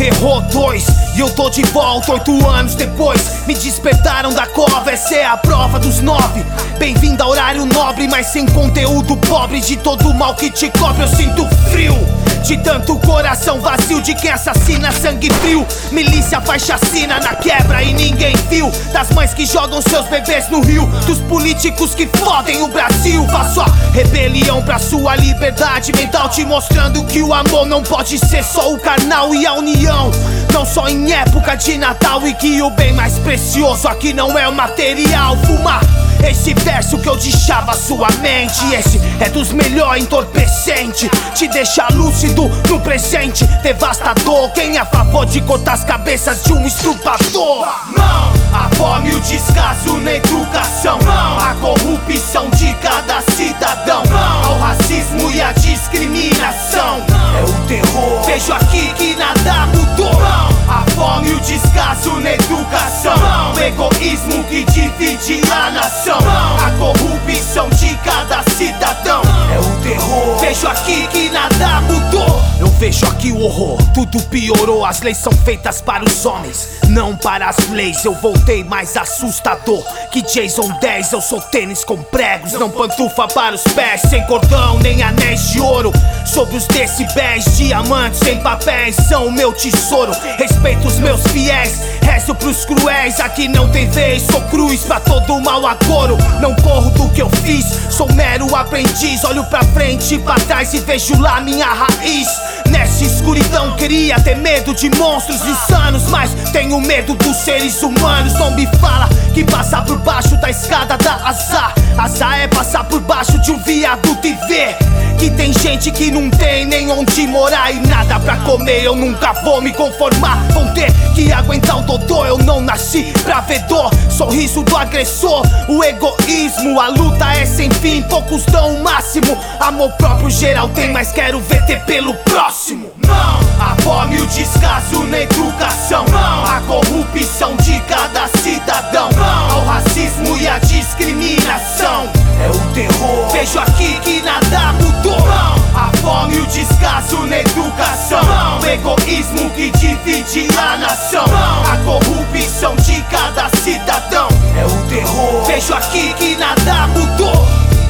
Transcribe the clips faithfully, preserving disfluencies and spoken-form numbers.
Terror dois, e eu tô de volta oito anos depois. Me despertaram da cova, essa é a prova dos nove. Bem-vindo a horário nobre, mas sem conteúdo pobre. De todo o mal que te cobre eu sinto frio, de tanto coração vazio de quem assassina, sangue frio. Milícia faz chacina na quebra e ninguém viu. Das mães que jogam seus bebês no rio, dos políticos que fodem o Brasil. Faço a rebelião pra sua liberdade mental, te mostrando que o amor não pode ser só o carnal e a união, não só em época de Natal. E que o bem mais precioso aqui não é o material. Fumar esse verso que eu deixava sua mente, esse é dos melhores entorpecente, te deixa lúcido no presente, devastador. Quem é a favor de cortar as cabeças de um estuprador? Não, a fome e o descaso na educação, não, a corrupção de cada cidadão, não, ao racismo e a discriminação, é o terror. Vejo aqui que nada mudou, não, a fome e o descaso na educação, não, o egoísmo que divide a nação, não, a corrupção de cada cidadão, é o terror. Vejo aqui que nada mudou, eu vejo aqui o horror, tudo piorou. As leis são feitas para os homens, não para as leis. Eu voltei mais assustador que Jason dez. Eu sou tênis com pregos, não pantufa para os pés, sem cordão nem anéis de ouro. Sobre os decibéis, diamantes em papéis são o meu tesouro. Respeito os meus fiéis, rezo pros cruéis. Aqui não tem vez, sou cruz pra todo mal agouro. Não corro do que eu fiz, sou mero aprendiz. Olho pra frente e pra trás e vejo lá minha raiz. Nessa escuridão queria ter medo de monstros insanos, mas tenho medo dos seres humanos. Não me fala que passar por baixo da escada dá azar. Azar é passar por baixo de um viaduto e ver que tem gente que não tem nem onde morar e nada pra comer. Eu nunca vou me conformar, vão ter que aguentar o dodô. Eu não nasci pra ver dor, sorriso do agressor, o egoísmo, a luta é sem fim. Poucos dão o máximo, amor próprio geral tem, mas quero ver ter pelo próximo. Não, a fome e o descaso na educação, não, a corrupção de cada cidadão, não, ao racismo e a discriminação, é o terror. Vejo aqui que nada mudou, não, a fome e o descaso na educação, não, o egoísmo que divide a nação, não, a corrupção de cada cidadão, é o terror. Vejo aqui que nada mudou,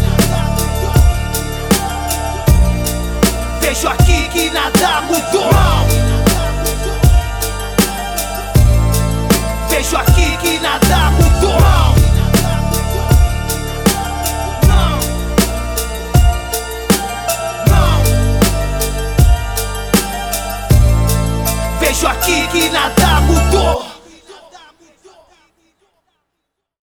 vejo aqui que nada mudou, vejo aqui que nada mudou, vejo aqui que nada mudou.